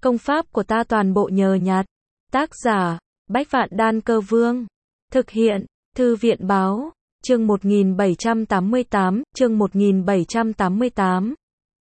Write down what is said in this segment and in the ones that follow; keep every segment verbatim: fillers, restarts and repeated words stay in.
Công pháp của ta toàn bộ nhờ nhặt. Tác giả, Bách Vạn Đan Cơ Vương. Thực hiện, Thư viện Báo. Chương một nghìn bảy trăm tám mươi tám, chương một nghìn bảy trăm tám mươi tám.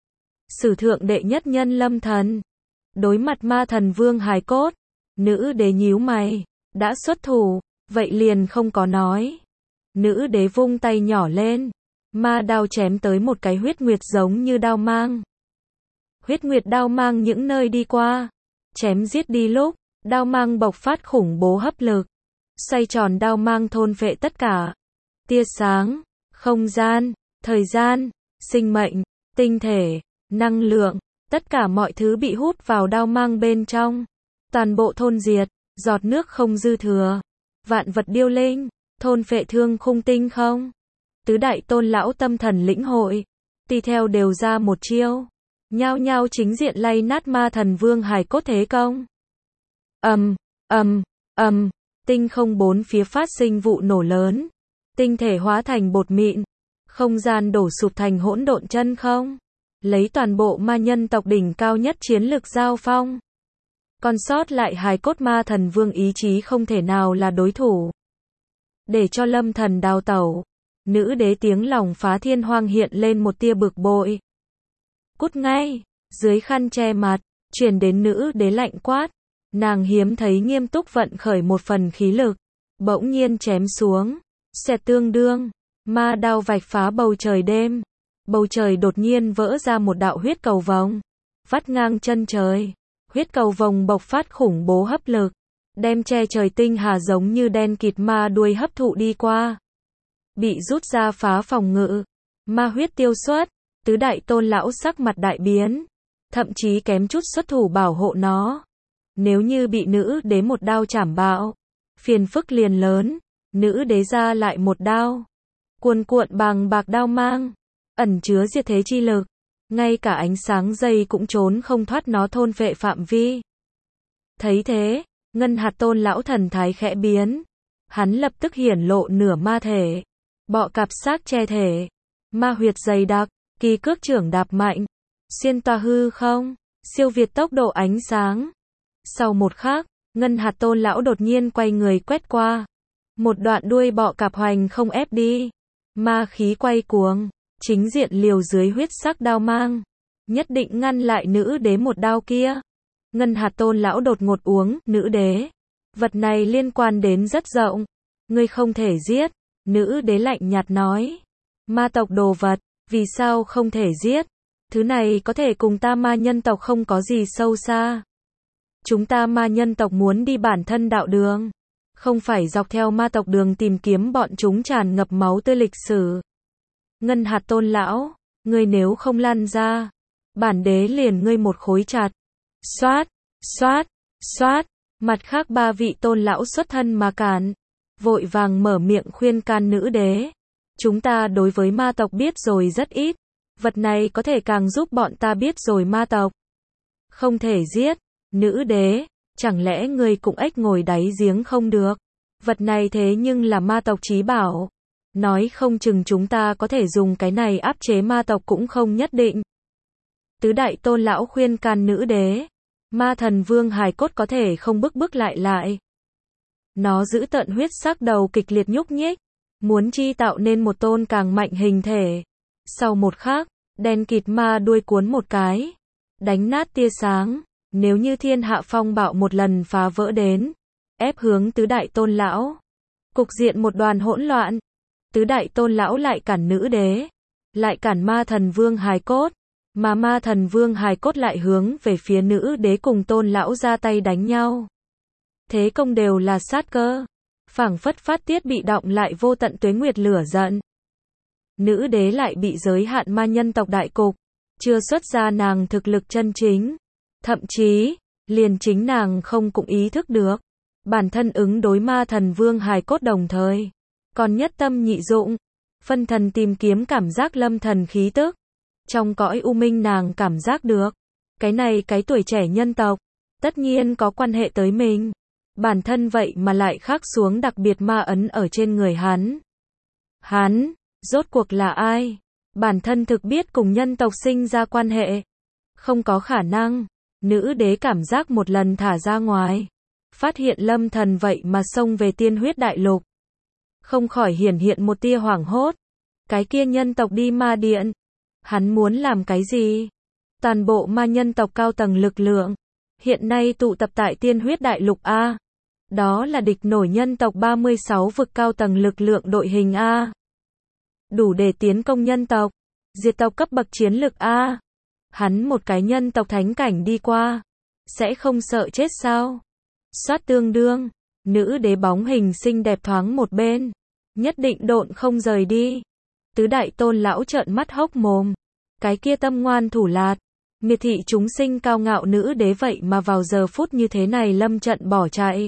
Sử thượng đệ nhất nhân Lâm Thần. Đối mặt ma thần vương hài cốt, nữ đế nhíu mày, đã xuất thủ, vậy liền không có nói. Nữ đế vung tay nhỏ lên, ma đao chém tới một cái huyết nguyệt giống như đao mang. Huyết nguyệt đao mang những nơi đi qua, chém giết đi lúc, đao mang bộc phát khủng bố hấp lực, xoay tròn đao mang thôn phệ tất cả. Tia sáng, không gian, thời gian, sinh mệnh, tinh thể, năng lượng, tất cả mọi thứ bị hút vào đao mang bên trong. Toàn bộ thôn diệt, giọt nước không dư thừa. Vạn vật điêu linh, thôn phệ thương khung tinh không. Tứ đại tôn lão tâm thần lĩnh hội, tùy theo đều ra một chiêu, nhao nhao chính diện lay nát ma thần vương hài cốt thế công. Ầm, ầm, ầm, tinh không bốn phía phát sinh vụ nổ lớn, tinh thể hóa thành bột mịn, không gian đổ sụp thành hỗn độn chân không, lấy toàn bộ ma nhân tộc đỉnh cao nhất chiến lực giao phong. Còn sót lại hài cốt ma thần vương ý chí không thể nào là đối thủ. Để cho Lâm Thần đào tẩu, nữ đế tiếng lòng phá thiên hoang hiện lên một tia bực bội. Cút ngay, dưới khăn che mặt, truyền đến nữ đế lạnh quát. Nàng hiếm thấy nghiêm túc vận khởi một phần khí lực, bỗng nhiên chém xuống, xẹt tương đương, ma đao vạch phá bầu trời đêm. Bầu trời đột nhiên vỡ ra một đạo huyết cầu vồng, vắt ngang chân trời. Huyết cầu vồng bộc phát khủng bố hấp lực, đem che trời tinh hà giống như đen kịt ma đuôi hấp thụ đi qua. Bị rút ra phá phòng ngự, ma huyết tiêu xuất, tứ đại tôn lão sắc mặt đại biến, thậm chí kém chút xuất thủ bảo hộ nó. Nếu như bị nữ đế một đao chảm bạo, phiền phức liền lớn. Nữ đế ra lại một đao, cuồn cuộn bàng bạc đao mang, ẩn chứa diệt thế chi lực, ngay cả ánh sáng dây cũng trốn không thoát nó thôn phệ phạm vi. Thấy thế, Ngân Hạt Tôn lão thần thái khẽ biến, hắn lập tức hiển lộ nửa ma thể, bọ cạp xác che thể, ma huyệt dày đặc, kỳ cước trưởng đạp mạnh, xuyên toa hư không, siêu việt tốc độ ánh sáng. Sau một khắc, Ngân Hạt Tôn lão đột nhiên quay người quét qua, một đoạn đuôi bọ cạp hoành không ép đi, ma khí quay cuồng, chính diện liều dưới huyết sắc đao mang, nhất định ngăn lại nữ đế một đao kia. Ngân Hạt Tôn lão đột ngột uống, nữ đế, vật này liên quan đến rất rộng, ngươi không thể giết. Nữ đế lạnh nhạt nói, ma tộc đồ vật, vì sao không thể giết? Thứ này có thể cùng ta ma nhân tộc không có gì sâu xa. Chúng ta ma nhân tộc muốn đi bản thân đạo đường, không phải dọc theo ma tộc đường tìm kiếm bọn chúng tràn ngập máu tươi lịch sử. Ngân Hạt Tôn lão, ngươi nếu không lăn ra, bản đế liền ngươi một khối chặt. Xoát, xoát, xoát, mặt khác ba vị tôn lão xuất thân mà cản, vội vàng mở miệng khuyên can nữ đế. Chúng ta đối với ma tộc biết rồi rất ít, vật này có thể càng giúp bọn ta biết rồi ma tộc. Không thể giết. Nữ đế, chẳng lẽ ngươi cũng ếch ngồi đáy giếng không được? Vật này thế nhưng là ma tộc chí bảo. Nói không chừng chúng ta có thể dùng cái này áp chế ma tộc cũng không nhất định. Tứ đại tôn lão khuyên can nữ đế. Ma thần vương hài cốt có thể không bức bức lại lại. Nó giữ tận huyết sắc đầu kịch liệt nhúc nhích, muốn chi tạo nên một tôn càng mạnh hình thể. Sau một khắc, đen kịt ma đuôi cuốn một cái, đánh nát tia sáng. Nếu như thiên hạ phong bạo một lần phá vỡ đến, ép hướng tứ đại tôn lão, cục diện một đoàn hỗn loạn. Tứ đại tôn lão lại cản nữ đế, lại cản ma thần vương hài cốt, mà ma thần vương hài cốt lại hướng về phía nữ đế cùng tôn lão ra tay đánh nhau. Thế công đều là sát cơ, phảng phất phát tiết bị động lại vô tận tuế nguyệt lửa giận. Nữ đế lại bị giới hạn ma nhân tộc đại cục, chưa xuất ra nàng thực lực chân chính. Thậm chí, liền chính nàng không cũng ý thức được, bản thân ứng đối ma thần vương hài cốt đồng thời, còn nhất tâm nhị dụng, phân thần tìm kiếm cảm giác Lâm Thần khí tức. Trong cõi u minh nàng cảm giác được, cái này cái tuổi trẻ nhân tộc, tất nhiên có quan hệ tới mình. Bản thân vậy mà lại khắc xuống đặc biệt ma ấn ở trên người hắn. Hắn, rốt cuộc là ai? Bản thân thực biết cùng nhân tộc sinh ra quan hệ. Không có khả năng. Nữ đế cảm giác một lần thả ra ngoài. Phát hiện Lâm Thần vậy mà xông về tiên huyết đại lục. Không khỏi hiển hiện một tia hoảng hốt. Cái kia nhân tộc đi ma điện. Hắn muốn làm cái gì? Toàn bộ ma nhân tộc cao tầng lực lượng. Hiện nay tụ tập tại tiên huyết đại lục A. Đó là địch nổi nhân tộc ba mươi sáu vực cao tầng lực lượng đội hình A. Đủ để tiến công nhân tộc. Diệt tộc cấp bậc chiến lực A. Hắn một cái nhân tộc thánh cảnh đi qua. Sẽ không sợ chết sao? Xoát tương đương. Nữ đế bóng hình xinh đẹp thoáng một bên. Nhất định độn không rời đi. Tứ đại tôn lão trợn mắt hốc mồm. Cái kia tâm ngoan thủ lạt. Miệt thị chúng sinh cao ngạo nữ đế vậy mà vào giờ phút như thế này lâm trận bỏ chạy.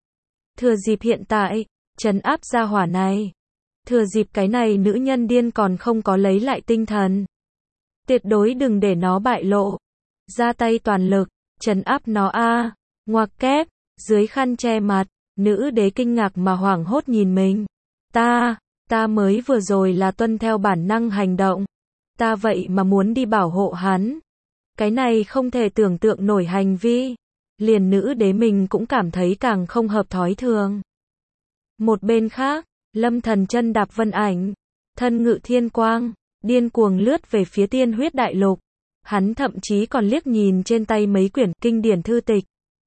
Thừa dịp hiện tại, trấn áp gia hỏa này. Thừa dịp cái này nữ nhân điên còn không có lấy lại tinh thần. Tuyệt đối đừng để nó bại lộ. Ra tay toàn lực, trấn áp nó a. Ngoặc kép, dưới khăn che mặt, nữ đế kinh ngạc mà hoảng hốt nhìn mình. Ta, ta mới vừa rồi là tuân theo bản năng hành động. Ta vậy mà muốn đi bảo hộ hắn. Cái này không thể tưởng tượng nổi hành vi. Liền nữ đế mình cũng cảm thấy càng không hợp thói thường. Một bên khác, Lâm Thần chân đạp vân ảnh, thân ngự thiên quang, điên cuồng lướt về phía tiên huyết đại lục. Hắn thậm chí còn liếc nhìn trên tay mấy quyển kinh điển thư tịch.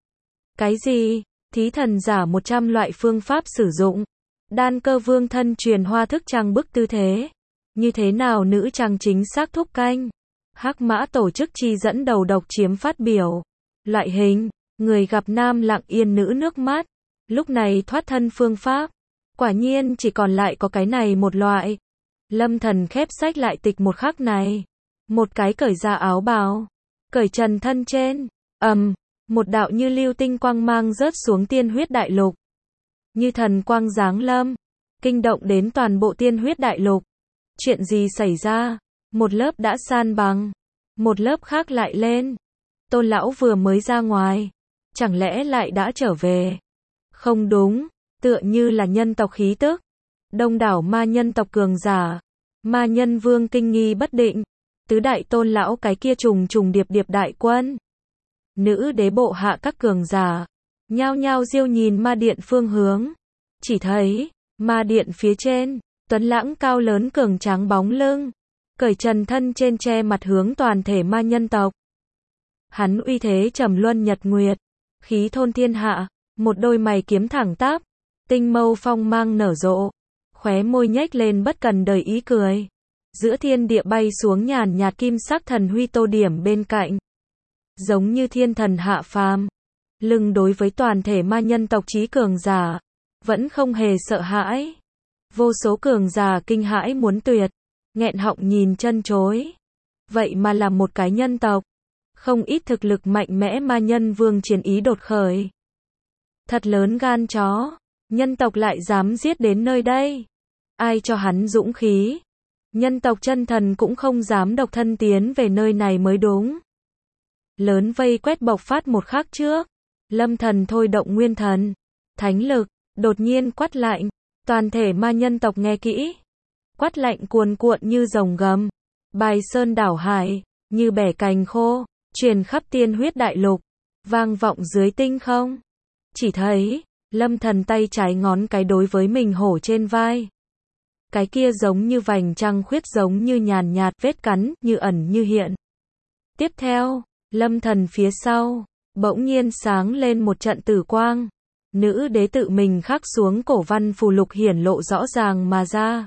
Cái gì? Thí thần giả một trăm loại phương pháp sử dụng. Đan cơ vương thân truyền hoa thức trang bức tư thế. Như thế nào nữ trang chính xác thúc canh. Hắc mã tổ chức chi dẫn đầu độc chiếm phát biểu. Loại hình, người gặp nam lặng yên nữ nước mắt. Lúc này thoát thân phương pháp. Quả nhiên chỉ còn lại có cái này một loại. Lâm Thần khép sách lại tịch một khắc này. Một cái cởi ra áo bào. Cởi trần thân trên. ầm, um, một đạo như lưu tinh quang mang rớt xuống tiên huyết đại lục. Như thần quang giáng lâm. Kinh động đến toàn bộ tiên huyết đại lục. Chuyện gì xảy ra? Một lớp đã san bằng. Một lớp khác lại lên. Tôn lão vừa mới ra ngoài. Chẳng lẽ lại đã trở về? Không đúng. Tựa như là nhân tộc khí tức. Đông đảo ma nhân tộc cường giả. Ma nhân vương kinh nghi bất định. Tứ đại tôn lão cái kia trùng trùng điệp điệp đại quân. Nữ đế bộ hạ các cường giả. Nhao nhao diêu nhìn ma điện phương hướng. Chỉ thấy, ma điện phía trên, tuấn lãng cao lớn cường tráng bóng lưng. Cởi trần thân trên che mặt hướng toàn thể ma nhân tộc. Hắn uy thế trầm luân nhật nguyệt. Khí thôn thiên hạ. Một đôi mày kiếm thẳng tắp. Tinh mâu phong mang nở rộ. Khóe môi nhếch lên bất cần đời ý cười. Giữa thiên địa bay xuống nhàn nhạt kim sắc thần huy tô điểm bên cạnh. Giống như thiên thần hạ phàm. Lưng đối với toàn thể ma nhân tộc chí cường giả. Vẫn không hề sợ hãi. Vô số cường giả kinh hãi muốn tuyệt. Nghẹn họng nhìn chân chối. Vậy mà là một cái nhân tộc. Không ít thực lực mạnh mẽ ma nhân vương chiến ý đột khởi. Thật lớn gan chó. Nhân tộc lại dám giết đến nơi đây. Ai cho hắn dũng khí. Nhân tộc chân thần cũng không dám độc thân tiến về nơi này mới đúng. Lớn vây quét bộc phát một khắc trước. Lâm Thần thôi động nguyên thần. Thánh lực. Đột nhiên quát lạnh. Toàn thể ma nhân tộc nghe kỹ. Quát lạnh cuồn cuộn như rồng gầm. Bài sơn đảo hải. Như bẻ cành khô. Truyền khắp tiên huyết đại lục. Vang vọng dưới tinh không. Chỉ thấy, Lâm Thần tay trái ngón cái đối với mình hổ trên vai. Cái kia giống như vành trăng khuyết giống như nhàn nhạt vết cắn, như ẩn như hiện. Tiếp theo, Lâm Thần phía sau, bỗng nhiên sáng lên một trận tử quang. Nữ đế tự mình khắc xuống cổ văn phù lục hiển lộ rõ ràng mà ra.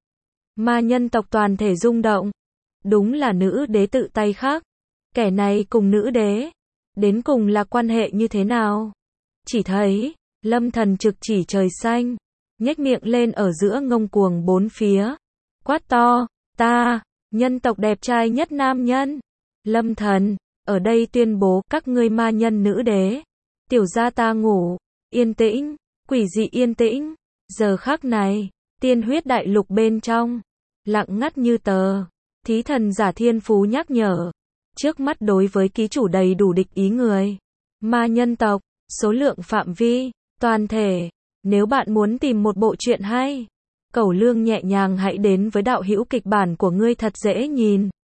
Ma nhân tộc toàn thể rung động. Đúng là nữ đế tự tay khắc. Kẻ này cùng nữ đế. Đến cùng là quan hệ như thế nào? Chỉ thấy, Lâm Thần trực chỉ trời xanh. Nhếch miệng lên ở giữa ngông cuồng bốn phía. Quát to, ta, nhân tộc đẹp trai nhất nam nhân. Lâm Thần, ở đây tuyên bố các ngươi ma nhân nữ đế. Tiểu gia ta ngủ, yên tĩnh, quỷ dị yên tĩnh. Giờ khắc này, tiên huyết đại lục bên trong, lặng ngắt như tờ. Thí thần giả thiên phú nhắc nhở. Trước mắt đối với ký chủ đầy đủ địch ý người. Ma nhân tộc, số lượng phạm vi, toàn thể. Nếu bạn muốn tìm một bộ truyện hay, cẩu lương nhẹ nhàng hãy đến với đạo hữu kịch bản của ngươi thật dễ nhìn.